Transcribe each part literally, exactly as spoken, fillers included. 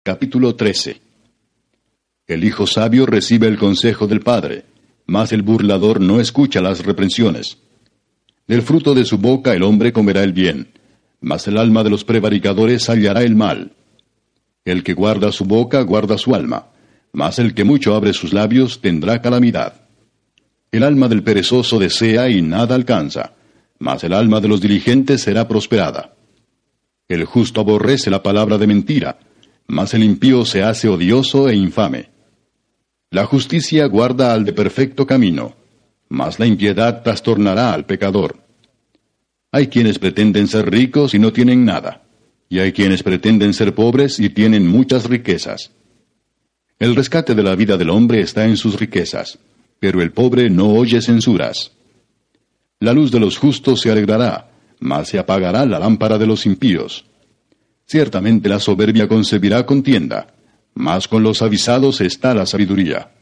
Capítulo trece. El hijo sabio recibe el consejo del padre, mas el burlador no escucha las reprensiones. Del fruto de su boca el hombre comerá el bien, mas el alma de los prevaricadores hallará el mal. El que guarda su boca guarda su alma, mas el que mucho abre sus labios tendrá calamidad. El alma del perezoso desea y nada alcanza, mas el alma de los diligentes será prosperada. El justo aborrece la palabra de mentira, mas el impío se hace odioso e infame. La justicia guarda al de perfecto camino, mas la impiedad trastornará al pecador. Hay quienes pretenden ser ricos y no tienen nada, y hay quienes pretenden ser pobres y tienen muchas riquezas. El rescate de la vida del hombre está en sus riquezas, pero el pobre no oye censuras. La luz de los justos se alegrará, mas se apagará la lámpara de los impíos. Ciertamente la soberbia concebirá contienda, mas con los avisados está la sabiduría.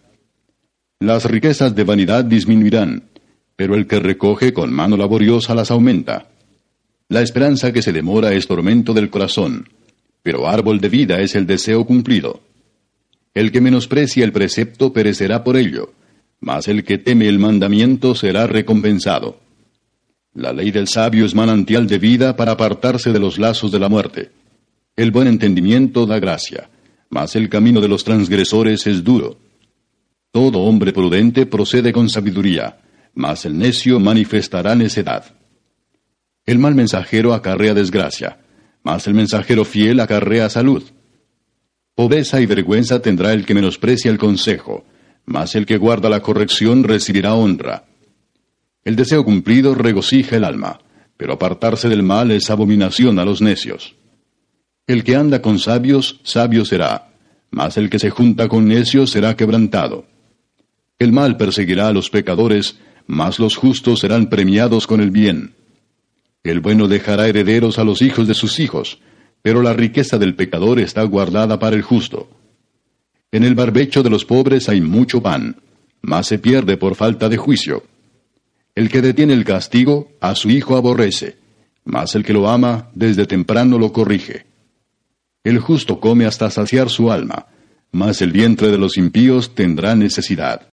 Las riquezas de vanidad disminuirán, pero el que recoge con mano laboriosa las aumenta. La esperanza que se demora es tormento del corazón, pero árbol de vida es el deseo cumplido. El que menosprecia el precepto perecerá por ello, mas el que teme el mandamiento será recompensado. La ley del sabio es manantial de vida para apartarse de los lazos de la muerte. El buen entendimiento da gracia, mas el camino de los transgresores es duro. Todo hombre prudente procede con sabiduría, mas el necio manifestará necedad. El mal mensajero acarrea desgracia, mas el mensajero fiel acarrea salud. Pobreza y vergüenza tendrá el que menosprecia el consejo, mas el que guarda la corrección recibirá honra. El deseo cumplido regocija el alma, pero apartarse del mal es abominación a los necios. El que anda con sabios, sabio será, mas el que se junta con necios será quebrantado. El mal perseguirá a los pecadores, mas los justos serán premiados con el bien. El bueno dejará herederos a los hijos de sus hijos, pero la riqueza del pecador está guardada para el justo. En el barbecho de los pobres hay mucho pan, mas se pierde por falta de juicio. El que detiene el castigo, a su hijo aborrece, mas el que lo ama, desde temprano lo corrige. El justo come hasta saciar su alma, mas el vientre de los impíos tendrá necesidad.